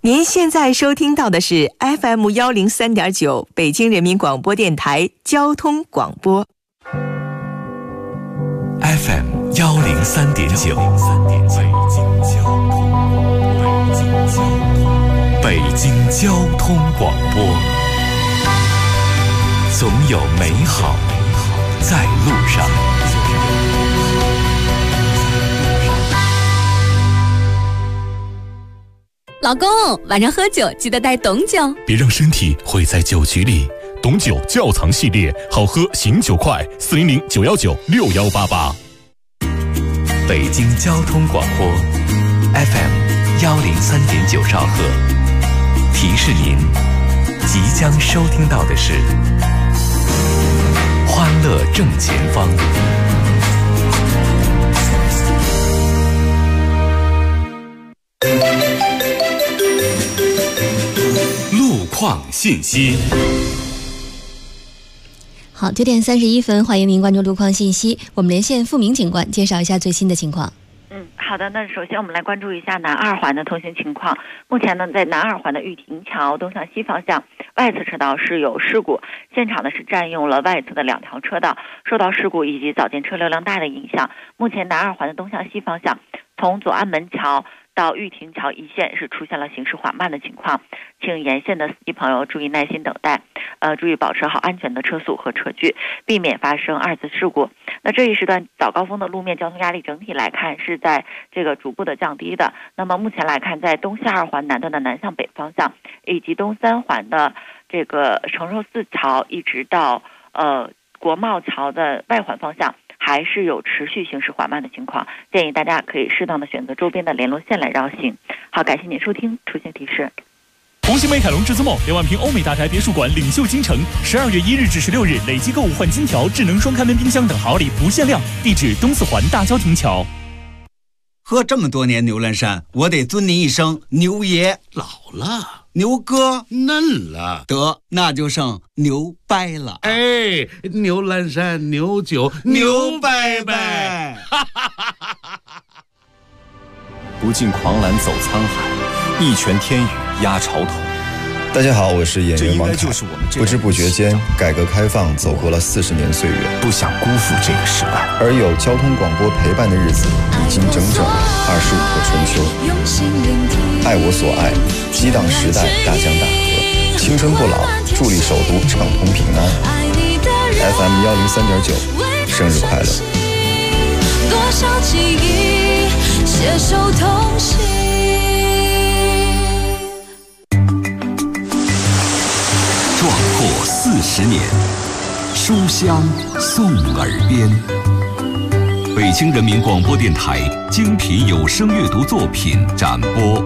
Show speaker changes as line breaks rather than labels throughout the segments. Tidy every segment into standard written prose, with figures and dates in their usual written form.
您现在收听到的是 FM103.9 北京人民广播电台交通广播。
FM103.9 北京交通广播，总有美好在路上。
老公，晚上喝酒记得带董酒，
别让身体毁在酒局里。董酒窖藏系列，好喝醒酒快，400-919-6188。北京交通广播 FM103.9兆赫，提示您即将收听到的是欢乐正前方。路况信息。
好，9点31分，欢迎您关注路况信息。我们连线付明警官，介绍一下最新的情况。
好的，那首先我们来关注一下南二环的通行情况。目前呢，在南二环的玉亭桥东向西方向外侧车道是有事故，现场呢是占用了外侧的2条车道，受到事故以及早间车流量大的影响，目前南二环的东向西方向从左安门桥到玉亭桥一线是出现了行驶缓慢的情况，请沿线的司机朋友注意耐心等待，注意保持好安全的车速和车距，避免发生2次事故。那这一时段早高峰的路面交通压力整体来看是在这个逐步的降低的。那么目前来看，在东西二环南段的南向北方向，以及东三环的这个承寿寺桥一直到国贸桥的外环方向，还是有持续行驶缓慢的情况，建议大家可以适当的选择周边的联络线来绕行。好，感谢您收听出行提示。
红星美凯龙至尊梦2万平欧美大宅别墅馆领袖京城，12月1日至16日累计购物换金条、智能双开门冰箱等好礼不限量，地址东四环大郊亭桥。
喝这么多年牛栏山，我得尊您一声牛爷。
老了，
牛哥
嫩了，
得那就剩牛掰了。
哎，牛栏山牛酒牛掰掰。
不尽狂澜走沧海，一拳天宇压潮头。
大家好，我是演员王凯。不知不觉间，改革开放走过了40年岁月，
不想辜负这个时代。
而有交通广播陪伴的日子，已经整整25个春秋。爱我所爱，激荡时代大江大河，青春不老，助力首都畅通平安。FM103.9，生日快乐！
多少记忆携手同行。
壮阔40年，书香送耳边。北京人民广播电台精品有声阅读作品展播。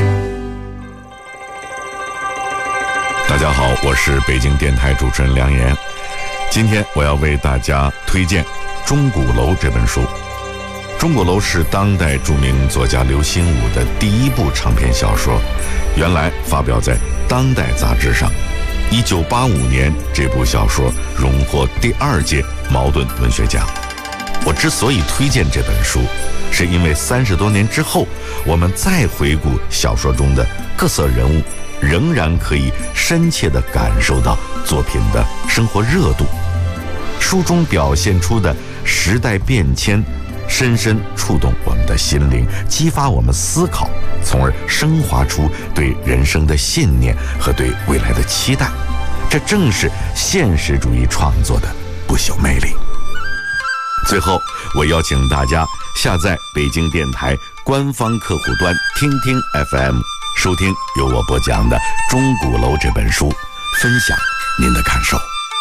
大家好，我是北京电台主持人梁岩。今天我要为大家推荐《钟鼓楼》这本书。《钟鼓楼》是当代著名作家刘心武的第1部长篇小说，原来发表在《当代》杂志上。1985年，这部小说荣获第2届茅盾文学奖。我之所以推荐这本书，是因为30多年之后，我们再回顾小说中的各色人物，仍然可以深切地感受到作品的生活热度。书中表现出的时代变迁，深深触动我们的心灵，激发我们思考，从而升华出对人生的信念和对未来的期待。这正是现实主义创作的不朽魅力。最后，我邀请大家下载北京电台官方客户端听听 FM， 收听由我播讲的《钟鼓楼》这本书，分享您的感受。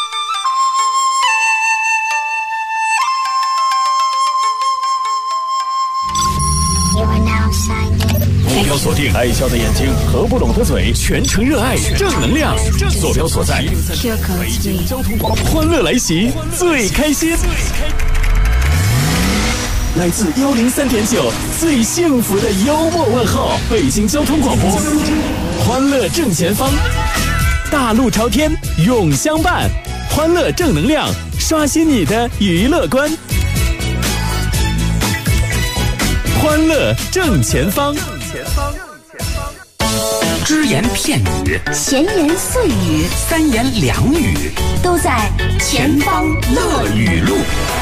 目标锁定，爱笑的眼睛，合不拢的嘴，全程热爱正能量。坐标所在，北京交通广播，欢乐来袭，最开心。来自103.9最幸福的幽默问候，北京交通广播，欢乐正前方，大路朝天永相伴，欢乐正能量，刷新你的娱乐观。欢乐正前方。
只言片语，
闲言碎语，
三言两语，
都在前方乐语录。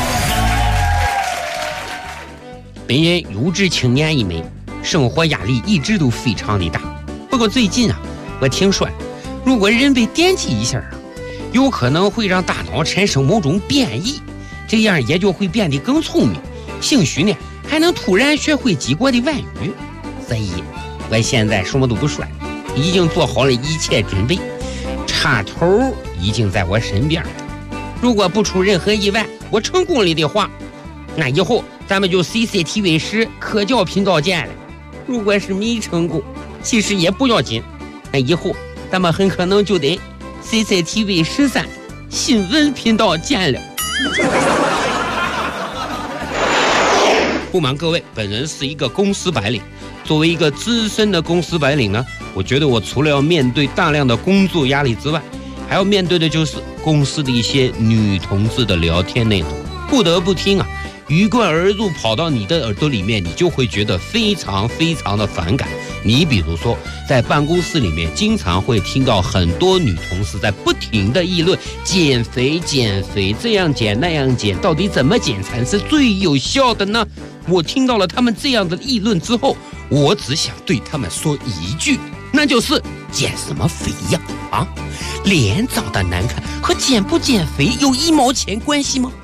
本人有志青年一枚，生活压力一直都非常的大。不过最近我听说，如果人被点击一下有可能会让大脑产生某种变异，这样也就会变得更聪明，兴许呢还能突然学会几国的外语。所以我现在什么都不说，已经做好了一切准备，插头已经在我身边了。如果不出任何意外，我成功了的话，那以后咱们就 CCTV10科教频道见了。如果是没成功，其实也不要紧，那以后咱们很可能就得 CCTV13新闻频道见了。不瞒各位，本人是一个公司白领。作为一个资深的公司白领呢，我觉得我除了要面对大量的工作压力之外，还要面对的就是公司的一些女同志的聊天内容。不得不听鱼贯而入跑到你的耳朵里面，你就会觉得非常非常的反感。你比如说在办公室里面经常会听到很多女同事在不停的议论减肥，这样减那样减，到底怎么减才是最有效的呢？我听到了他们这样的议论之后，我只想对他们说一句，那就是减什么肥呀脸长得难看和减不减肥有1毛钱关系吗？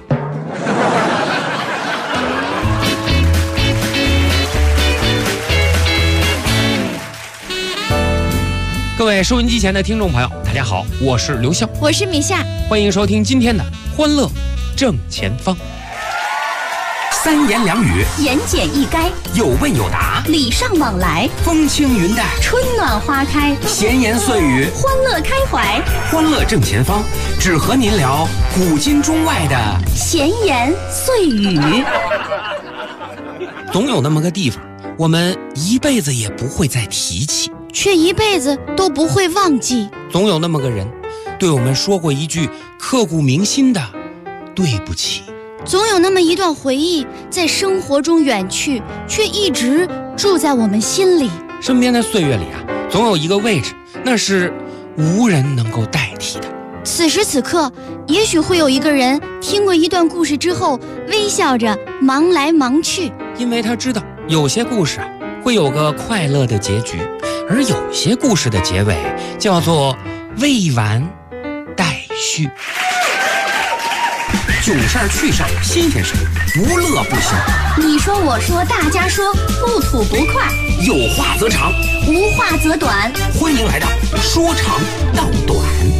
各位收音机前的听众朋友，大家好，我是刘笑，
我是米夏，
欢迎收听今天的欢乐正前方。
三言两语，
言简意赅，
有问有答，
礼尚往来，
风轻云淡，
春暖花开，
闲言碎语，
欢乐开怀。
欢乐正前方，只和您聊古今中外的
闲言碎语。
总有那么个地方，我们一辈子也不会再提起，
却一辈子都不会忘记。
总有那么个人，对我们说过一句刻骨铭心的对不起。
总有那么一段回忆在生活中远去，却一直住在我们心里。
身边的岁月里总有一个位置，那是无人能够代替的。
此时此刻，也许会有一个人听过一段故事之后，微笑着忙来忙去，
因为他知道有些故事会有个快乐的结局，而有些故事的结尾叫做未完待续。
囧事儿趣事儿新鲜事儿，不乐不行。
你说我说大家说，不吐不快，
有话则长，
无话则短。
欢迎来到说长道短。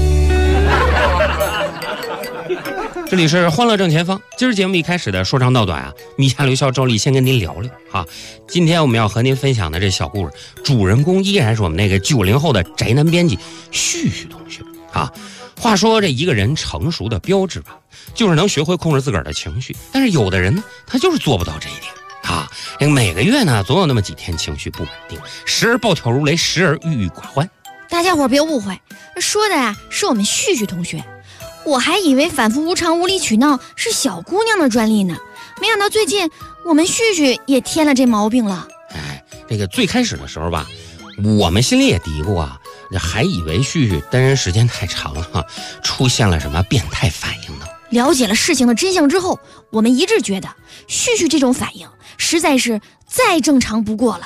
这里是欢乐正前方，今儿节目一开始的说长道短米夏刘笑照例先跟您聊聊今天我们要和您分享的这小故事，主人公依然是我们那个90后的宅男编辑旭旭同学话说这一个人成熟的标志就是能学会控制自个儿的情绪，但是有的人呢，他就是做不到这一点每个月呢，总有那么几天情绪不稳定，时而暴跳如雷，时而郁郁寡欢。
大家伙别误会，说的是我们旭旭同学，我还以为反复无常、无理取闹是小姑娘的专利呢，没想到最近我们旭旭也添了这毛病了。
这个最开始的时候我们心里也嘀咕还以为旭旭单身时间太长了，出现了什么变态反应呢？
了解了事情的真相之后，我们一致觉得旭旭这种反应实在是再正常不过了。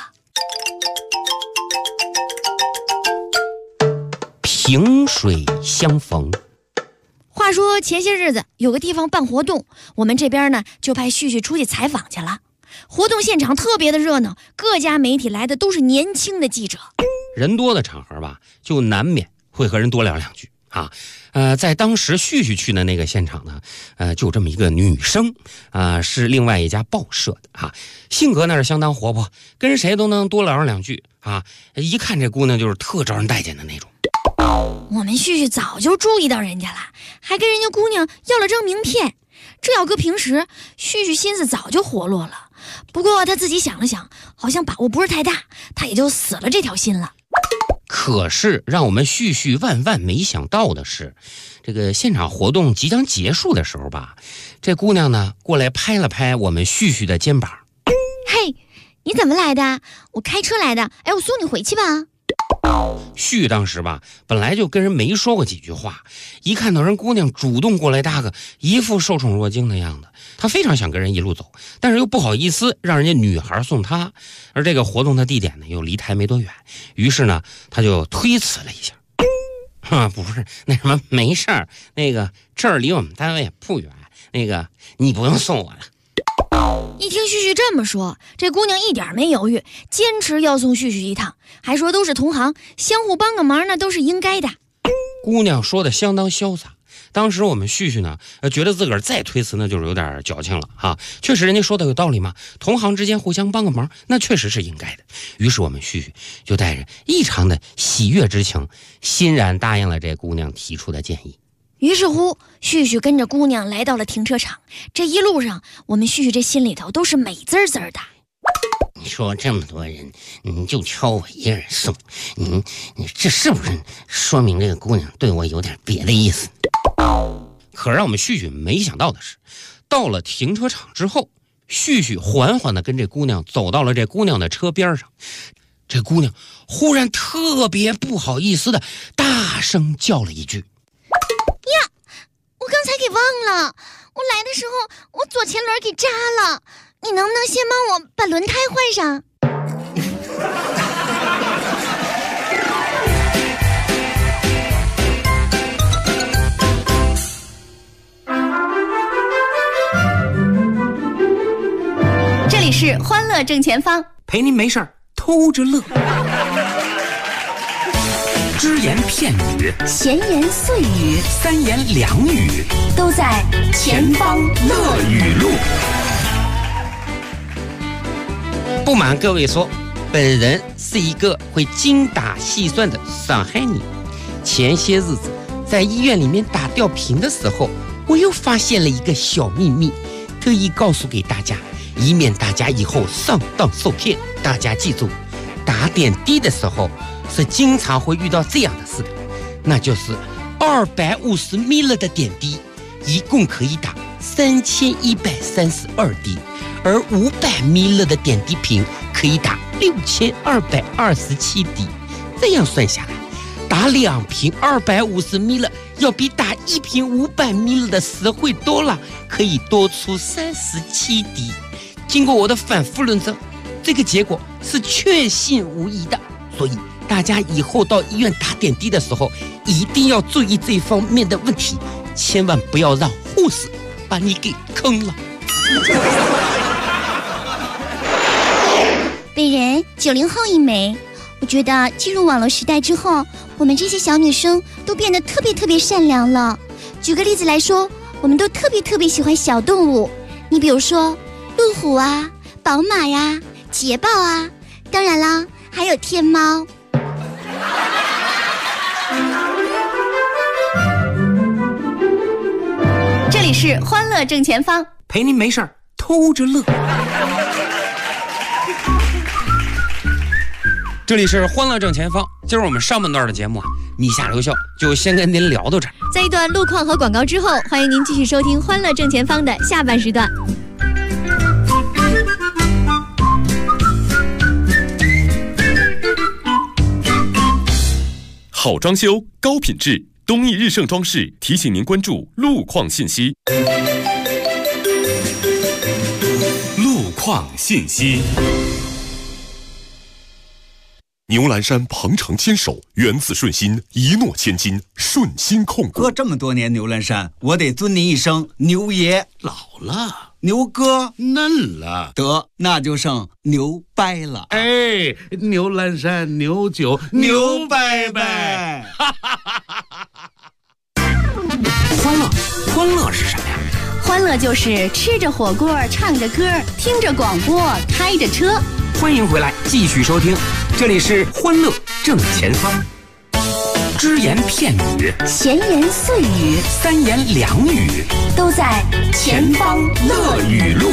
萍水相逢。
话说前些日子有个地方办活动，我们这边呢就派旭旭出去采访去了。活动现场特别的热闹，各家媒体来的都是年轻的记者。
人多的场合就难免会和人多聊两句在当时旭旭去的那个现场呢，就有这么一个女生是另外一家报社的性格那是相当活泼，跟谁都能多聊上两句一看这姑娘就是特招人待见的那种。
我们旭旭早就注意到人家了，还跟人家姑娘要了张名片。这要搁平时，旭旭心思早就活络了。不过他自己想了想，好像把握不是太大，他也就死了这条心了。
可是让我们旭旭万万没想到的是，这个现场活动即将结束的时候这姑娘呢过来拍了拍我们旭旭的肩膀。
嘿，你怎么来的？我开车来的，我送你回去吧。
旭当时吧，本来就跟人没说过几句话，一看到人姑娘主动过来搭个，一副受宠若惊的样子，他非常想跟人一路走，但是又不好意思让人家女孩送他，而这个活动的地点呢又离台没多远，于是呢他就推辞了一下。不是那什么，没事儿，那个这儿离我们单位不远，那个你不用送我了。
一听旭旭这么说，这姑娘一点没犹豫，坚持要送旭旭一趟，还说都是同行，相互帮个忙那都是应该的。
姑娘说的相当潇洒。当时我们旭旭呢，觉得自个儿再推辞呢，就是有点矫情了哈。确实人家说的有道理嘛，同行之间互相帮个忙，那确实是应该的。于是我们旭旭就带着异常的喜悦之情，欣然答应了这姑娘提出的建议。
于是乎，旭旭跟着姑娘来到了停车场。这一路上，我们旭旭这心里头都是美滋滋的。
你说这么多人，你就挑我一个人送，你这是不是说明这个姑娘对我有点别的意思？可让我们旭旭没想到的是，到了停车场之后，旭旭缓缓地跟这姑娘走到了这姑娘的车边上。这姑娘忽然特别不好意思的大声叫了一句：
呀，我刚才给忘了，我来的时候我左前轮给扎了，你能不能先帮我把轮胎换上？
这里是欢乐正前方，
陪您没事儿偷着乐。只言片语，
闲言碎语，
三言两语，
都在前方乐语录。
不瞒各位说，本人是一个会精打细算的上海人。前些日子在医院里面打吊瓶的时候，我又发现了一个小秘密，特意告诉给大家，以免大家以后上当受骗。大家记住，打点滴的时候是经常会遇到这样的事的，那就是250 ml 的点滴一共可以打3132滴，而500 ml 的点滴瓶可以打6227滴。这样算下来，打2瓶250 ml 要比打1瓶500 ml 的实惠多了，可以多出37滴。经过我的反复论证，这个结果是确信无疑的。所以大家以后到医院打点滴的时候，一定要注意这方面的问题，千万不要让护士把你给坑了。
本人90后一枚，我觉得进入网络时代之后，我们这些小女生都变得特别善良了。举个例子来说，我们都特别喜欢小动物，你比如说路虎啊、宝马呀、捷豹啊，当然啦，还有天猫。
这里是欢乐正前方，
陪您没事儿偷着乐。
这里是欢乐正前方，今儿我们上半段的节目米下留校就先跟您聊到这儿。
在一段路况和广告之后，欢迎您继续收听欢乐正前方的下半时段。
好装修，高品质，东义日盛装饰提醒您关注路况信息。路况信息。牛栏山鹏程牵手，缘字顺心，一诺千金，顺心控股。
喝这么多年牛栏山，我得尊您一声牛爷。
老了，
牛哥
嫩了，
得那就剩牛掰了。
哎，牛栏山牛酒牛掰掰。
欢乐是什么呀？
欢乐就是吃着火锅，唱着歌，听着广播，开着车。
欢迎回来，继续收听，这里是欢乐正前方。只言片语，
闲言碎语，
三言两语，
都在前方乐语录。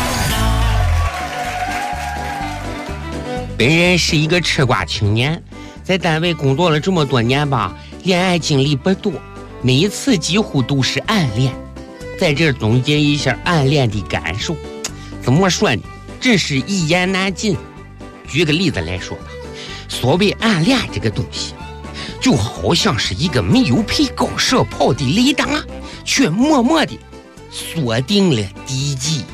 本人是一个吃瓜青年，在单位工作了这么多年吧，恋爱经历不多，每一次几乎都是暗恋。在这儿总结一下暗恋的感受，怎么说呢？真是一言难尽。举个例子来说吧， 所谓暗恋这个东西，就好像是一个没有配高射炮的雷达，却默默地锁定了敌机。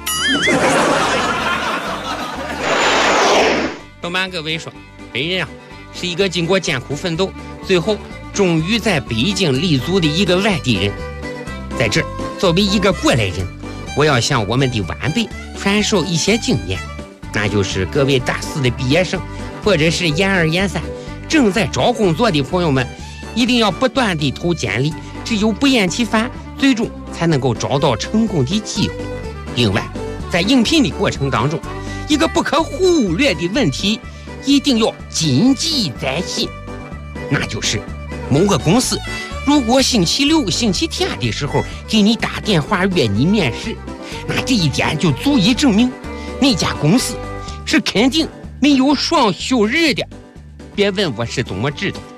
不瞒各位说，本人啊是一个经过艰苦奋斗，最后终于在北京立足的一个外地人。在这儿，作为一个过来人，我要向我们的晚辈传授一些经验，那就是各位大四的毕业生，或者是研二研三正在找工作的朋友们，一定要不断地投简历，只有不厌其烦，最终才能够找到成功的机会。另外，在应聘的过程当中，一个不可忽略的问题一定要谨记在心，那就是某个公司如果星期六、星期天的时候给你打电话约你面试，那这一点就足以证明那家公司是肯定没有双休日的。别问我是怎么知道。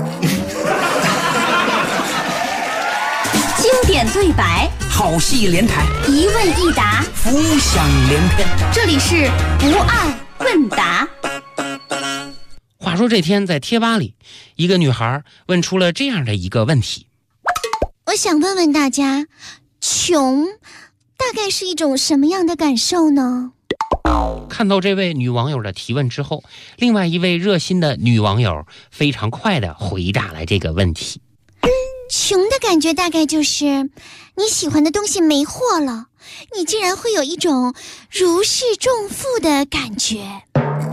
经典对白，
好戏连台，
一问一答，
浮想联翩。
这里是不爱问答。
话说这天在贴吧里，一个女孩问出了这样的一个问题：
我想问问大家，穷大概是一种什么样的感受呢？
看到这位女网友的提问之后，另外一位热心的女网友非常快地回答了这个问题。
穷的感觉大概就是你喜欢的东西没货了，你竟然会有一种如释重负的感觉。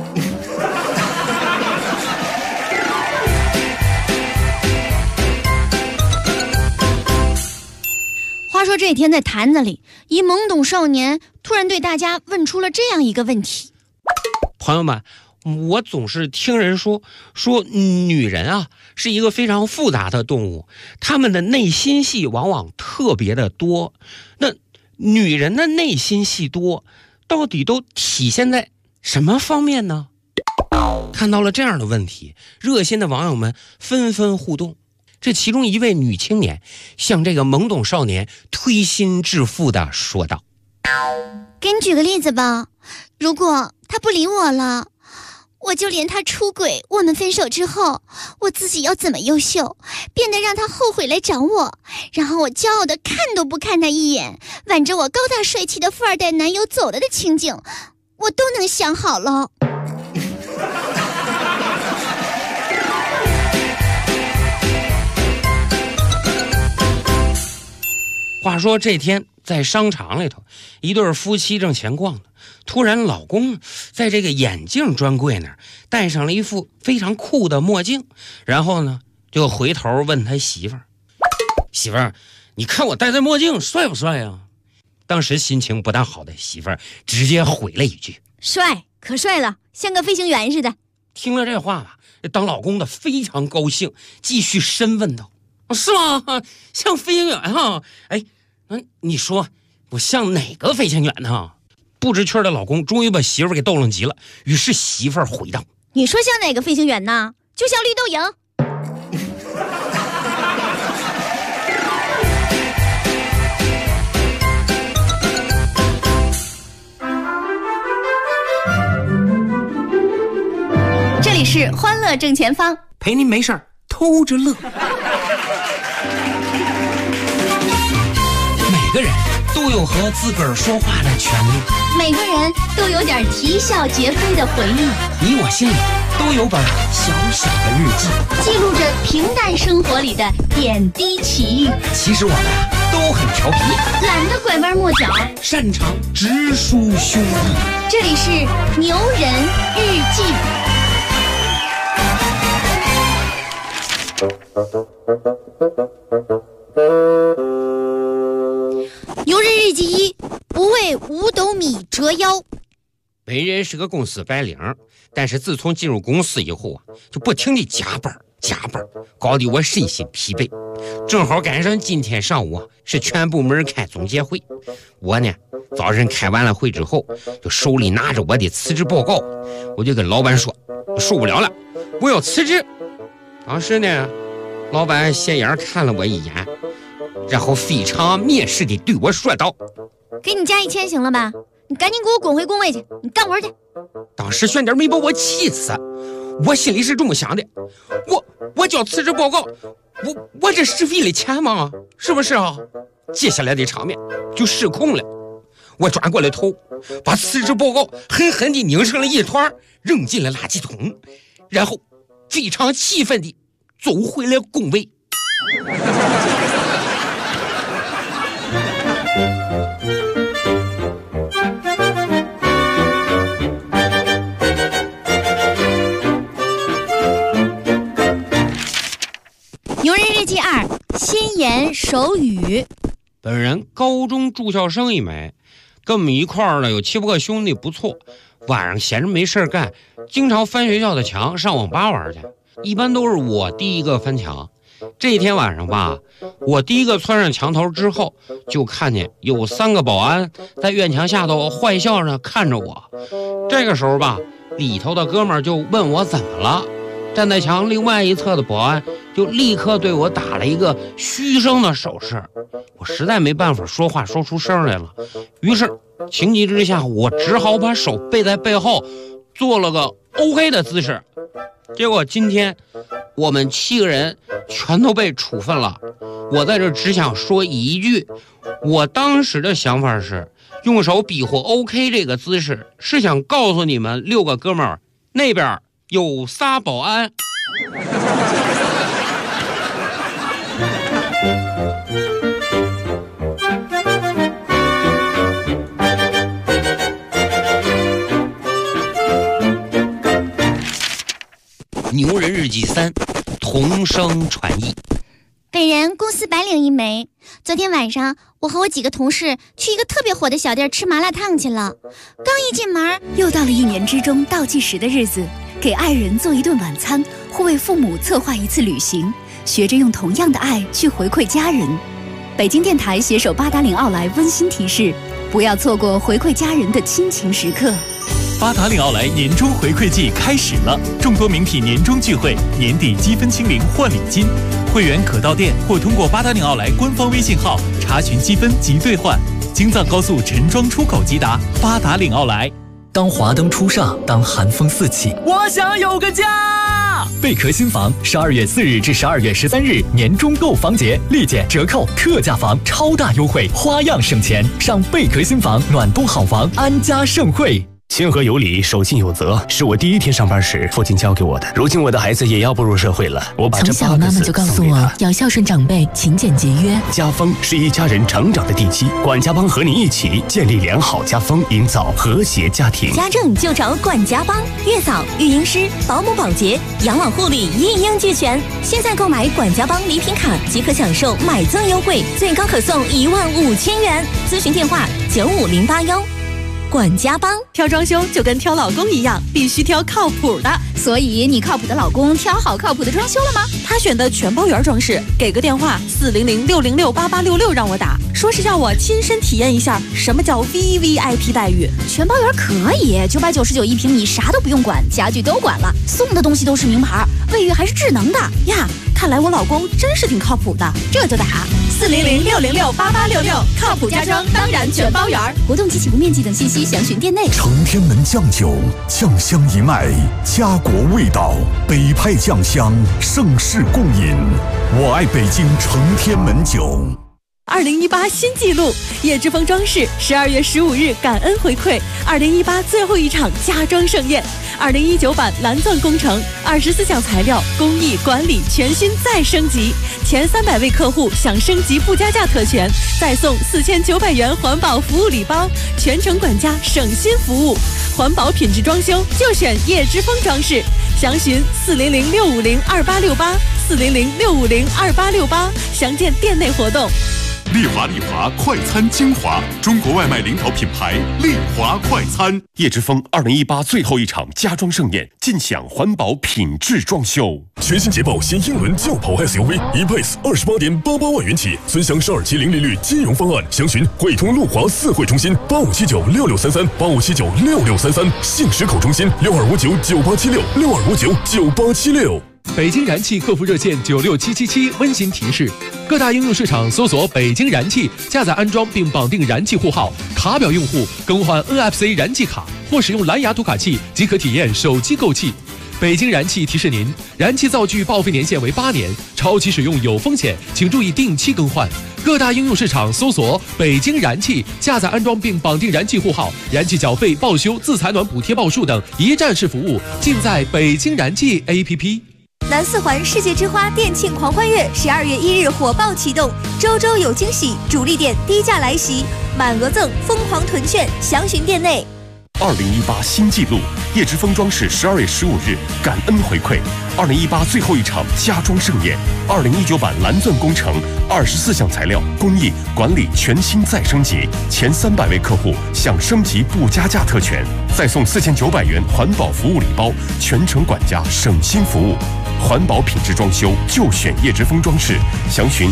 话说这天在坛子里，一懵懂少年突然对大家问出了这样一个问题：
朋友们，我总是听人说女人啊是一个非常复杂的动物，她们的内心戏往往特别的多。那女人的内心戏多，到底都体现在什么方面呢？看到了这样的问题，热心的网友们纷纷互动。这其中一位女青年向这个懵懂少年推心置腹地说道：
给你举个例子吧，如果他不理我了，我就连他出轨，我们分手之后，我自己要怎么优秀，变得让他后悔来找我，然后我骄傲的看都不看他一眼，挽着我高大帅气的富二代男友走了的情景，我都能想好了。
话说这天在商场里头，一对夫妻正闲逛呢，突然老公在这个眼镜专柜那儿戴上了一副非常酷的墨镜，然后呢就回头问他媳妇儿：媳妇儿，你看我戴这墨镜帅不帅啊？当时心情不大好的媳妇儿直接回了一句：
帅，可帅了，像个飞行员似的。
听了这话吧，当老公的非常高兴，继续深问道：是吗？像飞行员啊？哎，你说我像哪个飞行员呢？不知趣的老公终于把媳妇儿给逗愣急了，于是媳妇儿回道：
你说像哪个飞行员呢？就像绿豆蝇。
这里是欢乐正前方，
陪您没事儿偷着乐。
每个人都有和自个儿说话的权利，
每个人都有点啼笑皆非的回忆，
你我心里都有本小小的日记，
记录着平淡生活里的点滴奇遇。
其实我们都很调皮，
懒得拐弯抹角，
擅长直抒胸臆。
这里是牛人日记。
牛人日记一：不为五斗米折腰。
本人是个公司白领，但是自从进入公司以后啊，就不停地加班，搞得我身心疲惫。正好赶上今天上午啊，是全部门开总结会。我呢，早晨开完了会之后，就手里拿着我的辞职报告，我就跟老板说，受不了了，我要辞职。当时呢，老板斜眼看了我一眼，然后非常蔑视地对我说道：
给你加1000行了吧？你赶紧给我滚回工位去，你干活去。
当时选点没把我气死， 我心里是这么想的，我交辞职报告，我这是为了钱吗？是不是啊？接下来的场面就失控了。我转过了头，把辞职报告狠狠地拧成了一团，扔进了垃圾桶，然后非常气愤地走回了工位。
牛人日记2：心言手语。
本人高中住校生一枚，跟我们一块儿呢有7、8个兄弟，不错。晚上闲着没事干，经常翻学校的墙上网吧玩去。一般都是我第一个翻墙。这一天晚上吧，我第一个窜上墙头之后，就看见有3个保安在院墙下头坏笑着看着我。这个时候吧，里头的哥们儿就问我怎么了。站在墙另外一侧的保安就立刻对我打了一个嘘声的手势，我实在没办法说话说出声来了，于是情急之下，我只好把手背在背后，做了个 OK 的姿势。结果今天我们7个人全都被处分了。我在这只想说一句，我当时的想法是用手比划 OK 这个姿势，是想告诉你们6个哥们儿，那边有3保安。牛人日记3：同声传译。
本人公司白领一枚。昨天晚上，我和我几个同事去一个特别火的小店吃麻辣烫去了。刚一进门，
又到了1年之中倒计时的日子，给爱人做一顿晚餐，或为父母策划一次旅行，学着用同样的爱去回馈家人。北京电台携手八达岭奥莱温馨提示：不要错过回馈家人的亲情时刻。
八达岭奥莱年终回馈季开始了，众多名品年终聚会，年底积分清零换礼金，会员可到店或通过八达岭奥莱官方微信号查询积分及兑换。京藏高速陈庄出口即达，八达岭奥莱。
当华灯初上，当寒风四起，
我想有个家。
贝壳新房12月4日至12月13日年终购房节，立减折扣，特价房超大优惠，花样省钱。上贝壳新房暖冬好房，安家盛会。
谦和有礼，守信有责，是我第1天上班时父亲教给我的。如今我的孩子也要步入社会了，我把这8个字送给他。从小妈妈就告诉我要孝顺长辈，勤俭节约。家风是一家人成长的地基，管家帮和你一起建立良好家风，营造和谐家庭。
家政就找管家帮，月嫂、育婴师、保姆、保洁、养老护理一应俱全。现在购买管家帮礼品卡即可享受买赠优惠，最高可送15000元。咨询电话95081。管家帮。
挑装修就跟挑老公一样，必须挑靠谱的。
所以你靠谱的老公挑好靠谱的装修了吗？
他选的全包圆装饰，给个电话400-606-8866让我打，说是要我亲身体验一下什么叫 VVIP 待遇。
全包圆可以，999一平米，啥都不用管，家具都管了，送的东西都是名牌，卫浴还是智能的
呀。看来我老公真是挺靠谱的，这就打400-606-8866，靠谱家装当然全包圆。
活动及起步面积等信息详询店内。
承天门酱酒，酱香一脉，家国味道，北派酱香，盛世共饮。我爱北京承天门酒。
2018新纪录，叶之峰装饰12月15日感恩回馈2018最后一场家装盛宴。2019版蓝钻工程，24项材料工艺管理全新再升级，前300位客户享升级不加价特权，再送4900元环保服务礼包，全程管家省心服务，环保品质装修就选叶之峰装饰。详询400-650-2868，400-650-2868，详见店内活动。
丽华快餐精华，中国外卖领导品牌丽华快餐。叶之峰2018最后一场家装盛宴，尽享环保品质装修。
全新捷豹新英伦轿跑 SUV E-Pace 28.88万元起，尊享1270利率金融方案，详询汇通路华4会中心85796633，85796633，信实口中心62599876，62599876。
北京燃气客服热线96777温馨提示：各大应用市场搜索北京燃气，下载安装并绑定燃气户号，卡表用户更换 NFC 燃气卡或使用蓝牙读卡器即可体验手机购气。 北京燃气提示您，燃气灶具报废年限为8年，超期使用有风险，请注意定期更换。各大应用市场搜索北京燃气，下载安装并绑定燃气户号，燃气缴费、报修、自采暖补贴报数等一站式服务，尽在北京燃气 APP。
南四环世界之花店庆狂欢月12月1日火爆启动，周周有惊喜，主力店低价来袭，满额赠，疯狂囤券，详询店内。
2018新纪录，叶之峰装饰12月15日感恩回馈，2018最后一场家装盛宴，2019版蓝钻工程24项材料工艺管理全新再升级，前300位客户享升级不加价特权，再送4900元环保服务礼包，全程管家省心服务，环保品质装修就选叶之峰装饰，详询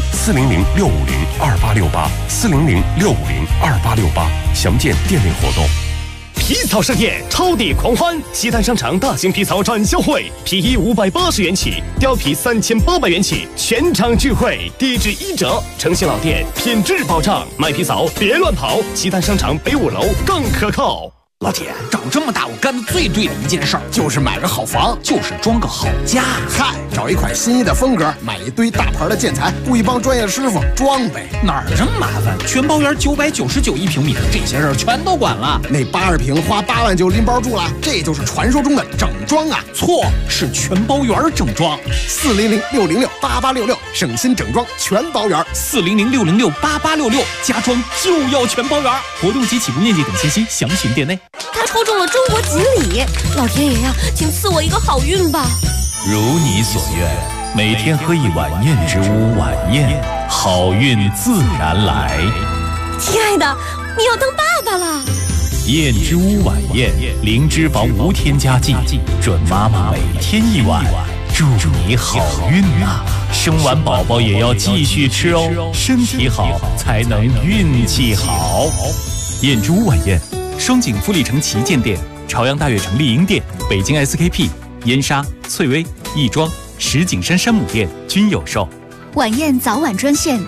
400-650-2868，400-650-2868，详见店内活动。
皮草盛宴，超跌狂欢！西单商场大型皮草展销会，皮衣580元起，貂皮3800元起，全场聚会，低至1折，诚信老店，品质保障，买皮草别乱跑，西单商场北5楼更可靠。
老铁，长这么大我干的最对的一件事儿，就是买个好房，就是装个好家。
嗨，找一款心仪的风格，买一堆大牌的建材，雇一帮专业师傅装呗。
哪儿这么麻烦？全包圆999一平米，这些事儿全都管了。
那80平花8万就拎包住了，这就是传说中的整装啊！
错，是全包圆整装。
400-606-8866，省心整装全包圆。
400-606-8866，家装就要全包圆。活动及起步面积等信息详询店内。
他抽中了中国锦鲤，老天爷呀，请赐我一个好运吧！
如你所愿，每天喝一碗燕之屋晚宴，好运自然来。
亲爱的，你要当爸爸了！
燕之屋晚宴，零脂肪无添加剂，准妈妈每天一碗，祝你好运啊！生完宝宝也要继续吃哦，身体好才能运气好。
燕之屋晚宴。双井富力城旗舰店、朝阳大悦城丽婴店、北京 SKP、燕莎、翠微、亦庄、石景山山姆店均有售。
晚宴早晚专线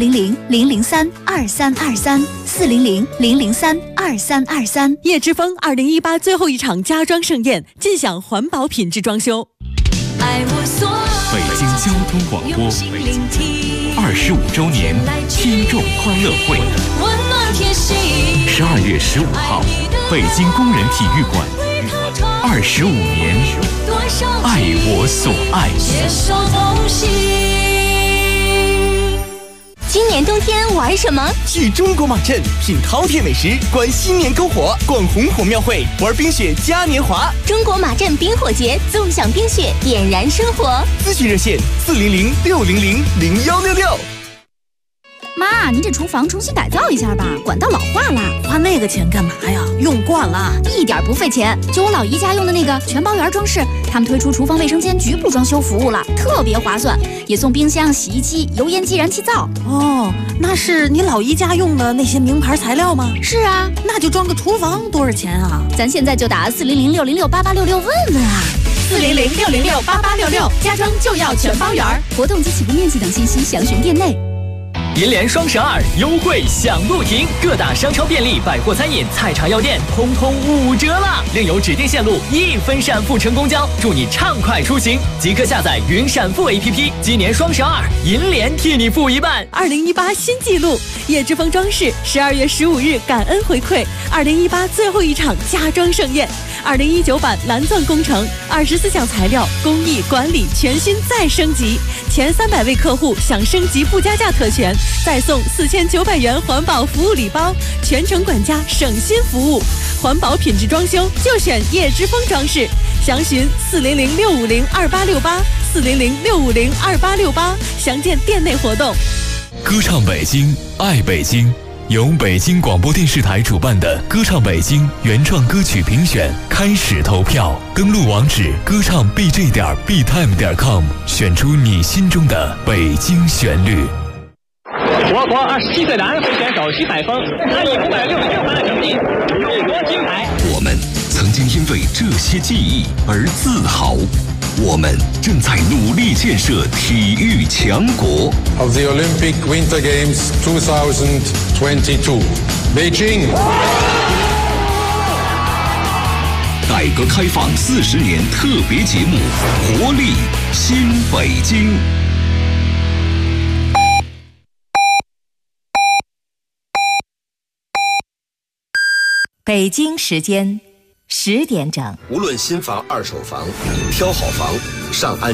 400-003-2323，400-003-2323。
叶之峰2018最后一场家装盛宴，尽享环保品质装修。
北京交通广播25周年听众欢乐会，12月15号，北京工人体育馆，25年，爱我所爱。
今年冬天玩什么？
去中国马镇品饕餮美食，观新年篝火，逛红火庙会，玩冰雪嘉年华。
中国马镇冰火节，纵享冰雪，点燃生活。
咨询热线400-600-0166。
妈，您这厨房重新改造一下吧，管道老化了。
花那个钱干嘛呀？用惯了，
一点不费钱。就我老姨家用的那个全包圆装饰，他们推出厨房卫生间局部装修服务了，特别划算，也送冰箱、洗衣机、油烟机、燃气灶。
哦，那是你老姨家用的那些名牌材料吗？
是啊，
那就装个厨房多少钱啊？
咱现在就打400-606-8866问问啊。
400-606-8866，家装就要全包圆。
活动及起步面积等信息详询店内。
银联双12优惠享不停，各大商超便利、百货餐饮、菜茶药店通通5折啦！另有指定线路1分闪付乘公交，祝你畅快出行！即刻下载云闪付 APP， 今年双12，银联替你付一半。
2018新纪录，叶之峰装饰12月15日感恩回馈，2018最后一场家装盛宴，2019版蓝钻工程24项材料工艺管理全新再升级，前300位客户享升级不加价特权。再送4900元环保服务礼包，全程管家省心服务，环保品质装修就选叶之峰装饰，详询400-650-2868，400-650-2868，详见店内活动。
歌唱北京，爱北京，由北京广播电视台主办的歌唱北京原创歌曲评选开始投票，登录网址歌唱 bj.btime.com， 选出你心中的北京旋律。
我国27岁的安徽选手徐海峰，他以566分的成绩勇夺金牌。
我们曾经因为这些记忆而自豪，我们正在努力建设体育强国。
Of the Olympic Winter Games 2022, Beijing.
带改革开放40年特别节目《活力新北京》。
北京时间10点整。
无论新房、二手房，挑好房上安。